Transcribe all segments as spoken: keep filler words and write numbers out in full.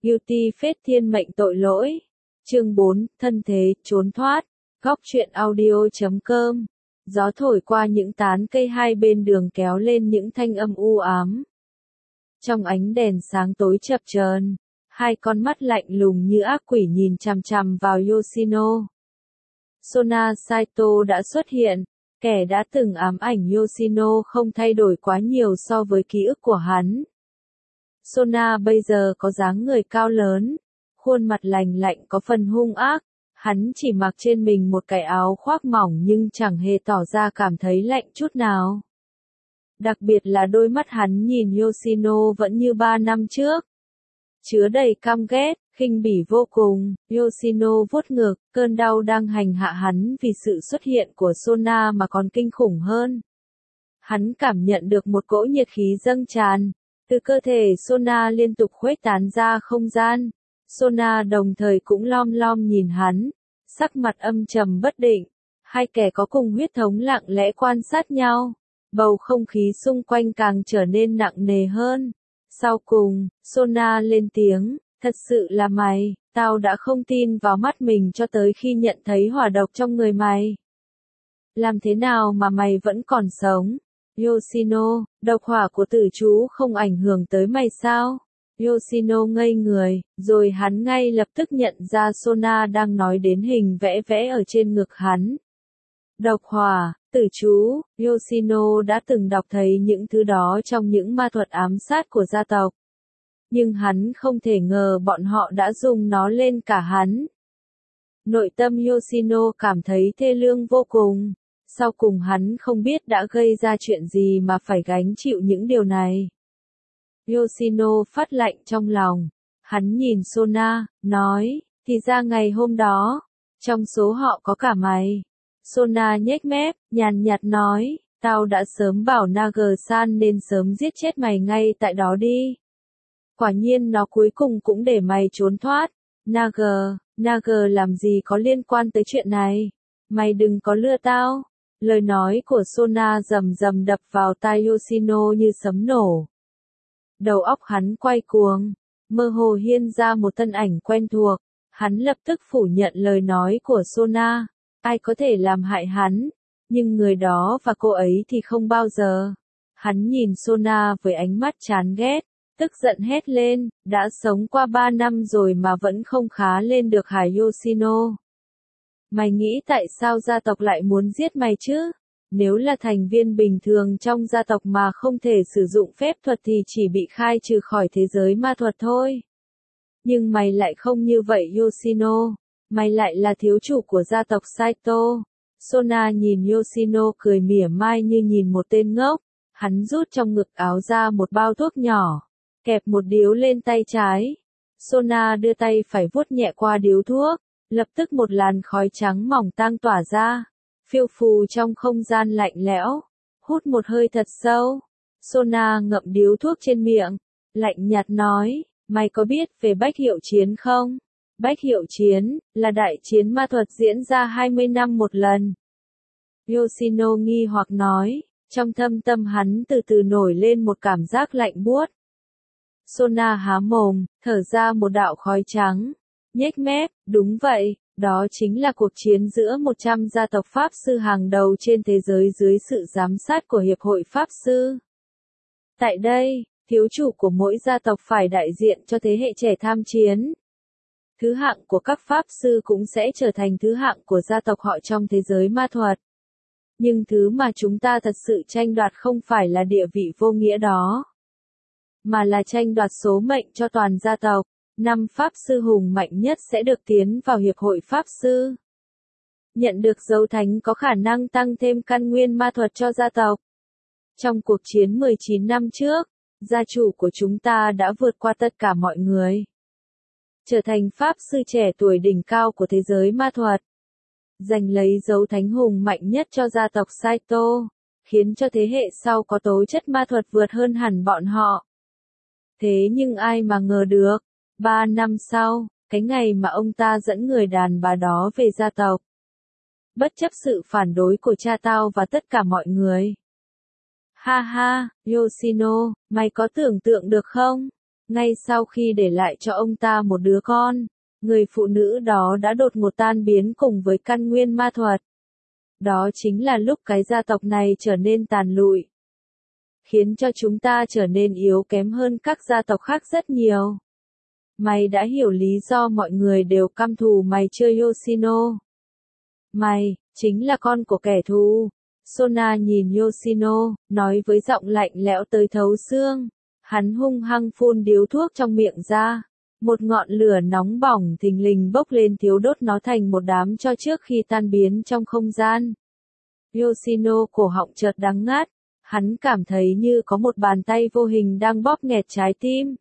Guilty phết thiên mệnh tội lỗi. Chương bốn, thân thế, trốn thoát. Góc truyện audio chấm com. Gió thổi qua những tán cây hai bên đường kéo lên những thanh âm u ám. Trong ánh đèn sáng tối chập chờn, hai con mắt lạnh lùng như ác quỷ nhìn chằm chằm vào Yoshino. Sona Saito đã xuất hiện, kẻ đã từng ám ảnh Yoshino không thay đổi quá nhiều so với ký ức của hắn. Sona bây giờ có dáng người cao lớn, khuôn mặt lành lạnh có phần hung ác, hắn chỉ mặc trên mình một cái áo khoác mỏng nhưng chẳng hề tỏ ra cảm thấy lạnh chút nào. Đặc biệt là đôi mắt hắn nhìn Yoshino vẫn như ba năm trước. Chứa đầy căm ghét, khinh bỉ vô cùng, Yoshino vuốt ngực, cơn đau đang hành hạ hắn vì sự xuất hiện của Sona mà còn kinh khủng hơn. Hắn cảm nhận được một cỗ nhiệt khí dâng tràn, từ cơ thể Sona liên tục khuếch tán ra không gian. Sona đồng thời cũng lom lom nhìn hắn, sắc mặt âm trầm bất định, hai kẻ có cùng huyết thống lặng lẽ quan sát nhau, bầu không khí xung quanh càng trở nên nặng nề hơn. Sau cùng, Sona lên tiếng, thật sự là mày, tao đã không tin vào mắt mình cho tới khi nhận thấy hỏa độc trong người mày. Làm thế nào mà mày vẫn còn sống? Yoshino, độc hỏa của tử chú không ảnh hưởng tới mày sao? Yoshino ngây người, rồi hắn ngay lập tức nhận ra Sona đang nói đến hình vẽ vẽ ở trên ngực hắn. Độc hỏa, tử chú, Yoshino đã từng đọc thấy những thứ đó trong những ma thuật ám sát của gia tộc. Nhưng hắn không thể ngờ bọn họ đã dùng nó lên cả hắn. Nội tâm Yoshino cảm thấy thê lương vô cùng. Sau cùng hắn không biết đã gây ra chuyện gì mà phải gánh chịu những điều này. Yoshino phát lạnh trong lòng. Hắn nhìn Sona, nói, thì ra ngày hôm đó, trong số họ có cả mày. Sona nhếch mép, nhàn nhạt nói, tao đã sớm bảo Naga-san nên sớm giết chết mày ngay tại đó đi. Quả nhiên nó cuối cùng cũng để mày trốn thoát. Naga, Naga làm gì có liên quan tới chuyện này? Mày đừng có lừa tao. Lời nói của Sona rầm rầm đập vào tai Yoshino như sấm nổ. Đầu óc hắn quay cuồng, mơ hồ hiện ra một thân ảnh quen thuộc. Hắn lập tức phủ nhận lời nói của Sona. Ai có thể làm hại hắn, nhưng người đó và cô ấy thì không bao giờ. Hắn nhìn Sona với ánh mắt chán ghét, tức giận hét lên, đã sống qua ba năm rồi mà vẫn không khá lên được hả Yoshino? Mày nghĩ tại sao gia tộc lại muốn giết mày chứ? Nếu là thành viên bình thường trong gia tộc mà không thể sử dụng phép thuật thì chỉ bị khai trừ khỏi thế giới ma thuật thôi. Nhưng mày lại không như vậy Yoshino. Mày lại là thiếu chủ của gia tộc Saito. Sona nhìn Yoshino cười mỉa mai như nhìn một tên ngốc. Hắn rút trong ngực áo ra một bao thuốc nhỏ, kẹp một điếu lên tay trái. Sona đưa tay phải vuốt nhẹ qua điếu thuốc, lập tức một làn khói trắng mỏng tang tỏa ra, phiêu phù trong không gian lạnh lẽo. Hút một hơi thật sâu, Sona ngậm điếu thuốc trên miệng, lạnh nhạt nói, mày có biết về Bách Hiệu Chiến không? Bách Hiệu Chiến, là đại chiến ma thuật diễn ra hai mươi năm một lần. Yoshino nghi hoặc nói, trong thâm tâm hắn từ từ nổi lên một cảm giác lạnh buốt. Sona há mồm, thở ra một đạo khói trắng, nhếch mép, đúng vậy, đó chính là cuộc chiến giữa một trăm gia tộc Pháp sư hàng đầu trên thế giới dưới sự giám sát của Hiệp hội Pháp sư. Tại đây, thiếu chủ của mỗi gia tộc phải đại diện cho thế hệ trẻ tham chiến. Thứ hạng của các Pháp sư cũng sẽ trở thành thứ hạng của gia tộc họ trong thế giới ma thuật. Nhưng thứ mà chúng ta thật sự tranh đoạt không phải là địa vị vô nghĩa đó, mà là tranh đoạt số mệnh cho toàn gia tộc. Năm Pháp sư hùng mạnh nhất sẽ được tiến vào Hiệp hội Pháp sư. Nhận được dấu thánh có khả năng tăng thêm căn nguyên ma thuật cho gia tộc. Trong cuộc chiến mười chín năm trước, gia chủ của chúng ta đã vượt qua tất cả mọi người, trở thành Pháp sư trẻ tuổi đỉnh cao của thế giới ma thuật, giành lấy dấu thánh hùng mạnh nhất cho gia tộc Saito, khiến cho thế hệ sau có tố chất ma thuật vượt hơn hẳn bọn họ. Thế nhưng ai mà ngờ được, ba năm sau, cái ngày mà ông ta dẫn người đàn bà đó về gia tộc, bất chấp sự phản đối của cha tao và tất cả mọi người. Ha ha, Yoshino, mày có tưởng tượng được không? Ngay sau khi để lại cho ông ta một đứa con, người phụ nữ đó đã đột ngột tan biến cùng với căn nguyên ma thuật. Đó chính là lúc cái gia tộc này trở nên tàn lụi, khiến cho chúng ta trở nên yếu kém hơn các gia tộc khác rất nhiều. Mày đã hiểu lý do mọi người đều căm thù mày chưa Yoshino? Mày, chính là con của kẻ thù. Sona nhìn Yoshino, nói với giọng lạnh lẽo tới thấu xương. Hắn hung hăng phun điếu thuốc trong miệng ra. Một ngọn lửa nóng bỏng thình lình bốc lên thiêu đốt nó thành một đám tro trước khi tan biến trong không gian. Yoshino cổ họng chợt đắng ngắt. Hắn cảm thấy như có một bàn tay vô hình đang bóp nghẹt trái tim.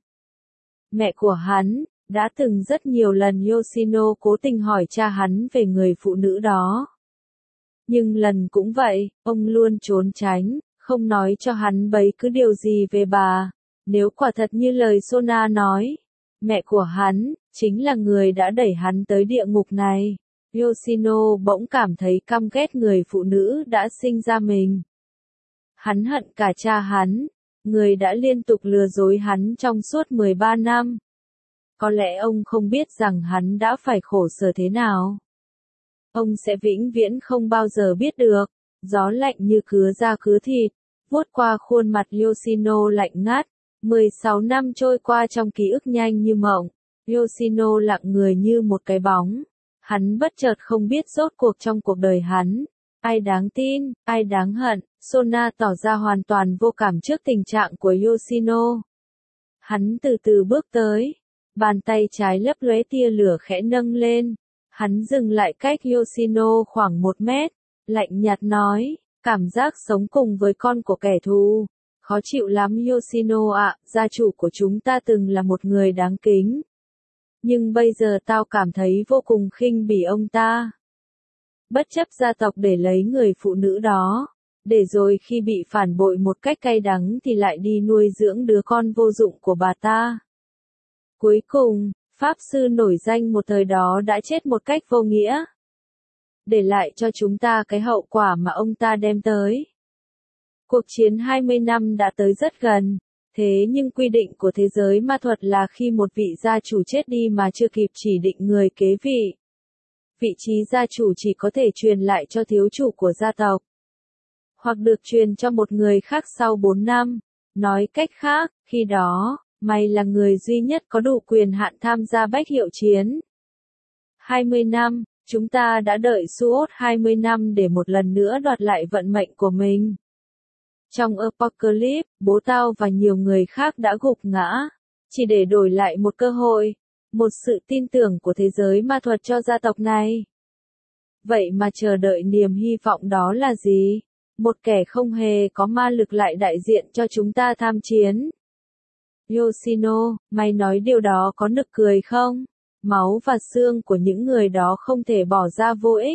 Mẹ của hắn, đã từng rất nhiều lần Yoshino cố tình hỏi cha hắn về người phụ nữ đó. Nhưng lần cũng vậy, ông luôn trốn tránh, không nói cho hắn bấy cứ điều gì về bà. Nếu quả thật như lời Sona nói, mẹ của hắn, chính là người đã đẩy hắn tới địa ngục này. Yoshino bỗng cảm thấy căm ghét người phụ nữ đã sinh ra mình. Hắn hận cả cha hắn, người đã liên tục lừa dối hắn trong suốt mười ba năm. Có lẽ ông không biết rằng hắn đã phải khổ sở thế nào. Ông sẽ vĩnh viễn không bao giờ biết được. Gió lạnh như cứa da cứa thịt, vuốt qua khuôn mặt Yoshino lạnh ngắt. mười sáu năm trôi qua trong ký ức nhanh như mộng. Yoshino lặng người như một cái bóng. Hắn bất chợt không biết rốt cuộc trong cuộc đời hắn, ai đáng tin, ai đáng hận. Sona tỏ ra hoàn toàn vô cảm trước tình trạng của Yoshino. Hắn từ từ bước tới. Bàn tay trái lấp lóe tia lửa khẽ nâng lên. Hắn dừng lại cách Yoshino khoảng một mét. Lạnh nhạt nói, cảm giác sống cùng với con của kẻ thù. Khó chịu lắm Yoshino ạ, gia chủ của chúng ta từng là một người đáng kính. Nhưng bây giờ tao cảm thấy vô cùng khinh bỉ ông ta. Bất chấp gia tộc để lấy người phụ nữ đó. Để rồi khi bị phản bội một cách cay đắng thì lại đi nuôi dưỡng đứa con vô dụng của bà ta. Cuối cùng, Pháp sư nổi danh một thời đó đã chết một cách vô nghĩa. Để lại cho chúng ta cái hậu quả mà ông ta đem tới. Cuộc chiến hai mươi năm đã tới rất gần. Thế nhưng quy định của thế giới ma thuật là khi một vị gia chủ chết đi mà chưa kịp chỉ định người kế vị, vị trí gia chủ chỉ có thể truyền lại cho thiếu chủ của gia tộc. Hoặc được truyền cho một người khác sau bốn năm. Nói cách khác, khi đó, mày là người duy nhất có đủ quyền hạn tham gia bách hiệu chiến. hai mươi năm, chúng ta đã đợi suốt hai mươi năm để một lần nữa đoạt lại vận mệnh của mình. Trong Apocalypse, bố tao và nhiều người khác đã gục ngã, chỉ để đổi lại một cơ hội, một sự tin tưởng của thế giới ma thuật cho gia tộc này. Vậy mà chờ đợi niềm hy vọng đó là gì? Một kẻ không hề có ma lực lại đại diện cho chúng ta tham chiến. Yoshino, mày nói điều đó có nực cười không? Máu và xương của những người đó không thể bỏ ra vô ích.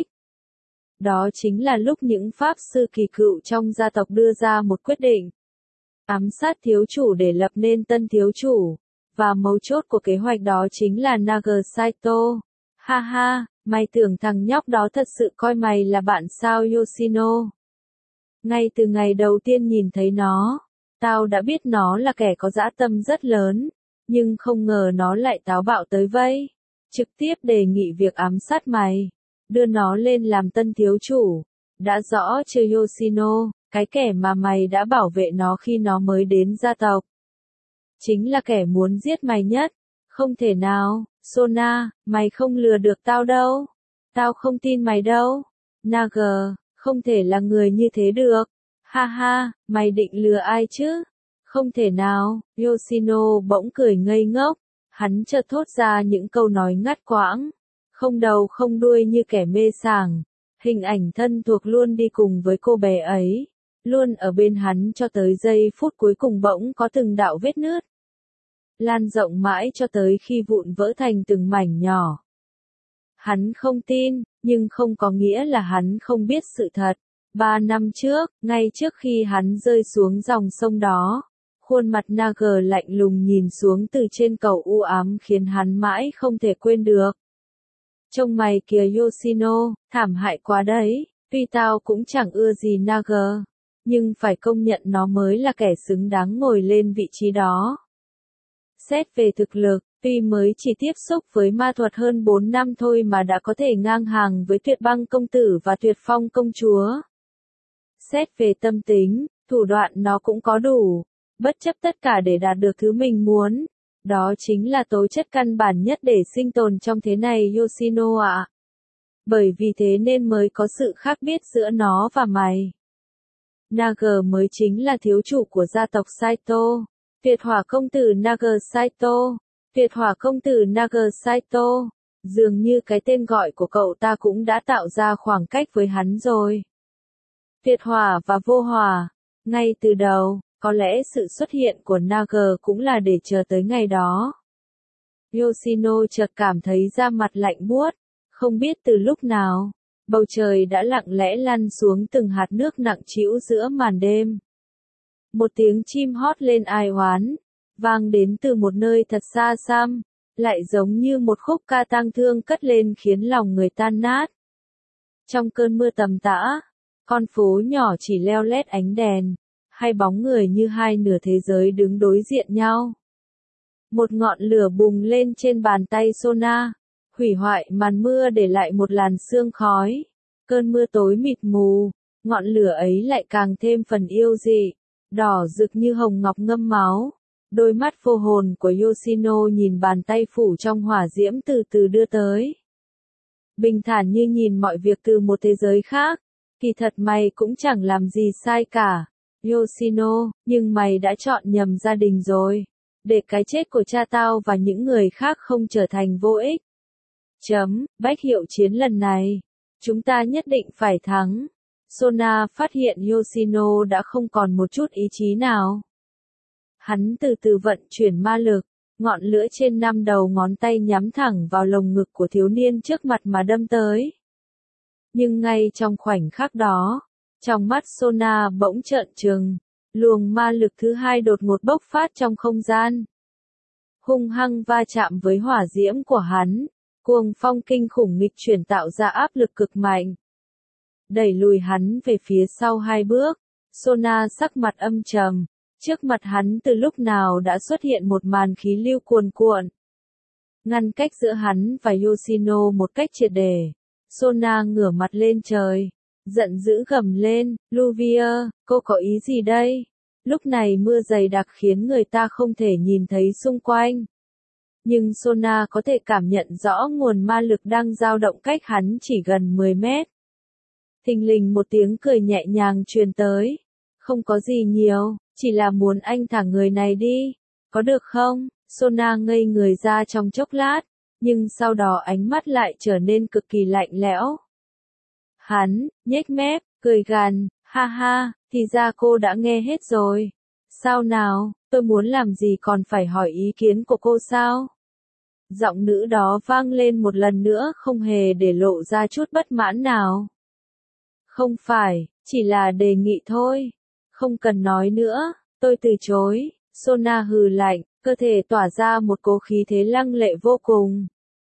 Đó chính là lúc những pháp sư kỳ cựu trong gia tộc đưa ra một quyết định. Ám sát thiếu chủ để lập nên tân thiếu chủ. Và mấu chốt của kế hoạch đó chính là Nagasaito. Ha ha, mày tưởng thằng nhóc đó thật sự coi mày là bạn sao Yoshino? Ngay từ ngày đầu tiên nhìn thấy nó, tao đã biết nó là kẻ có dã tâm rất lớn, nhưng không ngờ nó lại táo bạo tới vây. Trực tiếp đề nghị việc ám sát mày, đưa nó lên làm tân thiếu chủ. Đã rõ chưa Yoshino, cái kẻ mà mày đã bảo vệ nó khi nó mới đến gia tộc. Chính là kẻ muốn giết mày nhất. Không thể nào, Sona, mày không lừa được tao đâu. Tao không tin mày đâu. Naga, không thể là người như thế được. Ha ha, mày định lừa ai chứ? Không thể nào, Yoshino bỗng cười ngây ngốc. Hắn chợt thốt ra những câu nói ngắt quãng. Không đầu không đuôi như kẻ mê sảng. Hình ảnh thân thuộc luôn đi cùng với cô bé ấy. Luôn ở bên hắn cho tới giây phút cuối cùng bỗng có từng đạo vết nứt. Lan rộng mãi cho tới khi vụn vỡ thành từng mảnh nhỏ. Hắn không tin, nhưng không có nghĩa là hắn không biết sự thật. Ba năm trước, ngay trước khi hắn rơi xuống dòng sông đó, khuôn mặt Naga lạnh lùng nhìn xuống từ trên cầu u ám khiến hắn mãi không thể quên được. Trông mày kìa Yoshino, thảm hại quá đấy, tuy tao cũng chẳng ưa gì Naga, nhưng phải công nhận nó mới là kẻ xứng đáng ngồi lên vị trí đó. Xét về thực lực, tuy mới chỉ tiếp xúc với ma thuật hơn bốn năm thôi mà đã có thể ngang hàng với Tuyệt Băng công tử và Tuyệt Phong công chúa. Xét về tâm tính, thủ đoạn nó cũng có đủ, bất chấp tất cả để đạt được thứ mình muốn. Đó chính là tố chất căn bản nhất để sinh tồn trong thế này Yoshino ạ. Bởi vì thế nên mới có sự khác biệt giữa nó và mày. Naga mới chính là thiếu chủ của gia tộc Saito. Tuyệt hỏa công tử Naga Saito. Tuyệt hỏa công tử Naga Saito. Dường như cái tên gọi của cậu ta cũng đã tạo ra khoảng cách với hắn rồi. Tuyệt hỏa và vô hỏa. Ngay từ đầu, có lẽ sự xuất hiện của Naga cũng là để chờ tới ngày đó. Yoshino chợt cảm thấy da mặt lạnh buốt, không biết từ lúc nào, bầu trời đã lặng lẽ lăn xuống từng hạt nước nặng trĩu giữa màn đêm. Một tiếng chim hót lên ai oán, vang đến từ một nơi thật xa xăm, lại giống như một khúc ca tang thương cất lên khiến lòng người tan nát. Trong cơn mưa tầm tã, con phố nhỏ chỉ leo lét ánh đèn, hai bóng người như hai nửa thế giới đứng đối diện nhau. Một ngọn lửa bùng lên trên bàn tay Sona, hủy hoại màn mưa để lại một làn sương khói. Cơn mưa tối mịt mù, ngọn lửa ấy lại càng thêm phần yêu dị, đỏ rực như hồng ngọc ngâm máu. Đôi mắt vô hồn của Yoshino nhìn bàn tay phủ trong hỏa diễm từ từ đưa tới. Bình thản như nhìn mọi việc từ một thế giới khác, kỳ thật mày cũng chẳng làm gì sai cả, Yoshino, nhưng mày đã chọn nhầm gia đình rồi. Để cái chết của cha tao và những người khác không trở thành vô ích. Chấm, bách hiệu chiến lần này, chúng ta nhất định phải thắng. Sona phát hiện Yoshino đã không còn một chút ý chí nào. Hắn từ từ vận chuyển ma lực, ngọn lửa trên năm đầu ngón tay nhắm thẳng vào lồng ngực của thiếu niên trước mặt mà đâm tới. Nhưng ngay trong khoảnh khắc đó, trong mắt Sona bỗng trợn trừng, luồng ma lực thứ hai đột ngột bốc phát trong không gian. Hung hăng va chạm với hỏa diễm của hắn, cuồng phong kinh khủng nghịch chuyển tạo ra áp lực cực mạnh. Đẩy lùi hắn về phía sau hai bước, Sona sắc mặt âm trầm, trước mặt hắn từ lúc nào đã xuất hiện một màn khí lưu cuồn cuộn. Ngăn cách giữa hắn và Yoshino một cách triệt để, Sona ngửa mặt lên trời, giận dữ gầm lên, Luvia, cô có ý gì đây? Lúc này mưa dày đặc khiến người ta không thể nhìn thấy xung quanh. Nhưng Sona có thể cảm nhận rõ nguồn ma lực đang dao động cách hắn chỉ gần mười mét. Thình lình một tiếng cười nhẹ nhàng truyền tới. Không có gì nhiều, chỉ là muốn anh thả người này đi. Có được không? Sona ngây người ra trong chốc lát, nhưng sau đó ánh mắt lại trở nên cực kỳ lạnh lẽo. Hắn, nhếch mép, cười gằn, ha ha, thì ra cô đã nghe hết rồi. Sao nào, tôi muốn làm gì còn phải hỏi ý kiến của cô sao? Giọng nữ đó vang lên một lần nữa không hề để lộ ra chút bất mãn nào. Không phải, chỉ là đề nghị thôi. Không cần nói nữa, tôi từ chối. Sona hừ lạnh, cơ thể tỏa ra một cỗ khí thế lăng lệ vô cùng.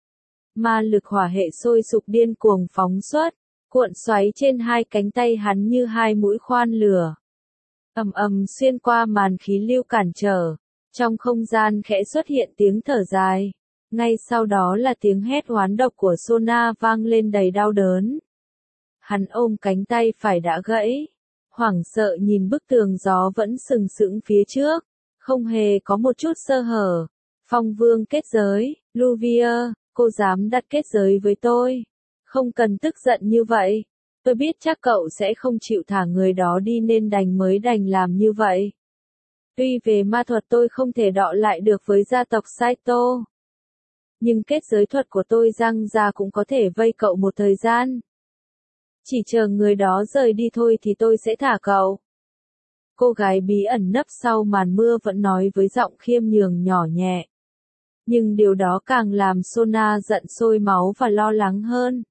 Ma lực hỏa hệ sôi sục điên cuồng phóng xuất, cuộn xoáy trên hai cánh tay hắn như hai mũi khoan lửa. Ầm ầm xuyên qua màn khí lưu cản trở, trong không gian khẽ xuất hiện tiếng thở dài. Ngay sau đó là tiếng hét oán độc của Sona vang lên đầy đau đớn. Hắn ôm cánh tay phải đã gãy, hoảng sợ nhìn bức tường gió vẫn sừng sững phía trước, không hề có một chút sơ hở. Phong Vương kết giới, Luvia, cô dám đặt kết giới với tôi? Không cần tức giận như vậy. Tôi biết chắc cậu sẽ không chịu thả người đó đi nên đành mới đành làm như vậy. Tuy về ma thuật tôi không thể đọ lại được với gia tộc Saito, nhưng kết giới thuật của tôi răng ra cũng có thể vây cậu một thời gian. Chỉ chờ người đó rời đi thôi thì tôi sẽ thả cậu. Cô gái bí ẩn nấp sau màn mưa vẫn nói với giọng khiêm nhường nhỏ nhẹ. Nhưng điều đó càng làm Sona giận sôi máu và lo lắng hơn.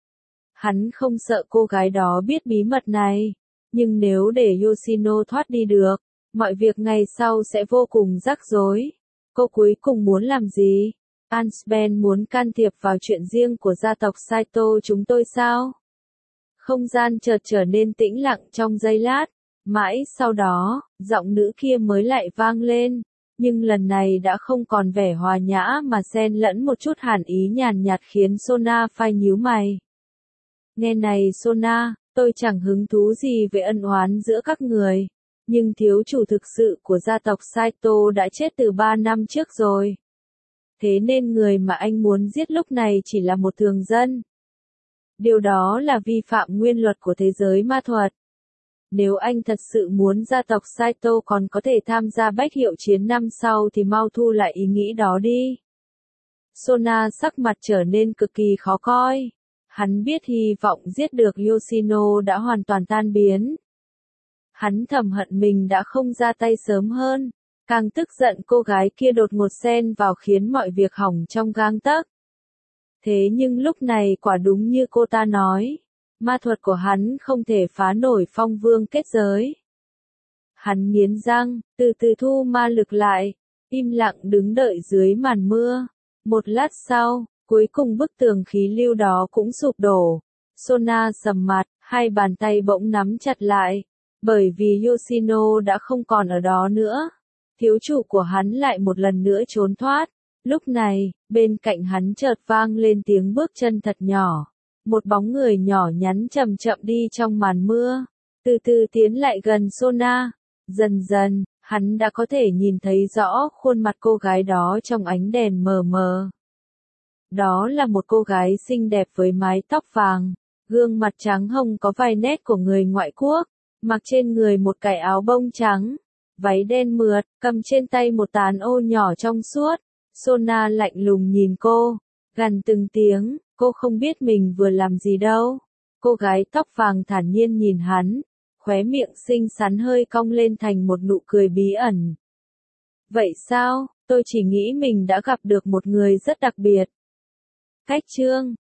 Hắn không sợ cô gái đó biết bí mật này, nhưng nếu để Yoshino thoát đi được, mọi việc ngày sau sẽ vô cùng rắc rối. Cô cuối cùng muốn làm gì? Ansben muốn can thiệp vào chuyện riêng của gia tộc Saito chúng tôi sao? Không gian chợt trở nên tĩnh lặng trong giây lát, mãi sau đó, giọng nữ kia mới lại vang lên. Nhưng lần này đã không còn vẻ hòa nhã mà xen lẫn một chút hàn ý nhàn nhạt khiến Sona phai nhíu mày. Nghe này Sona, tôi chẳng hứng thú gì về ân oán giữa các người. Nhưng thiếu chủ thực sự của gia tộc Saito đã chết từ ba năm trước rồi. Thế nên người mà anh muốn giết lúc này chỉ là một thường dân. Điều đó là vi phạm nguyên luật của thế giới ma thuật. Nếu anh thật sự muốn gia tộc Saito còn có thể tham gia bách hiệu chiến năm sau thì mau thu lại ý nghĩ đó đi. Sona sắc mặt trở nên cực kỳ khó coi. Hắn biết hy vọng giết được Yoshino đã hoàn toàn tan biến. Hắn thầm hận mình đã không ra tay sớm hơn. Càng tức giận cô gái kia đột ngột xen vào khiến mọi việc hỏng trong gang tấc. Thế nhưng lúc này quả đúng như cô ta nói. Ma thuật của hắn không thể phá nổi phong vương kết giới. Hắn nghiến răng, từ từ thu ma lực lại, im lặng đứng đợi dưới màn mưa. Một lát sau, cuối cùng bức tường khí lưu đó cũng sụp đổ. Sona sầm mặt, hai bàn tay bỗng nắm chặt lại. Bởi vì Yoshino đã không còn ở đó nữa. Thiếu chủ của hắn lại một lần nữa trốn thoát. Lúc này, bên cạnh hắn chợt vang lên tiếng bước chân thật nhỏ. Một bóng người nhỏ nhắn chậm chậm đi trong màn mưa. Từ từ tiến lại gần Sona. Dần dần, hắn đã có thể nhìn thấy rõ khuôn mặt cô gái đó trong ánh đèn mờ mờ. Đó là một cô gái xinh đẹp với mái tóc vàng. Gương mặt trắng hồng có vài nét của người ngoại quốc. Mặc trên người một cái áo bông trắng. Váy đen mượt, cầm trên tay một tán ô nhỏ trong suốt. Sona lạnh lùng nhìn cô, gằn từng tiếng, cô không biết mình vừa làm gì đâu. Cô gái tóc vàng thản nhiên nhìn hắn, khóe miệng xinh xắn hơi cong lên thành một nụ cười bí ẩn. Vậy sao, tôi chỉ nghĩ mình đã gặp được một người rất đặc biệt. Cách chương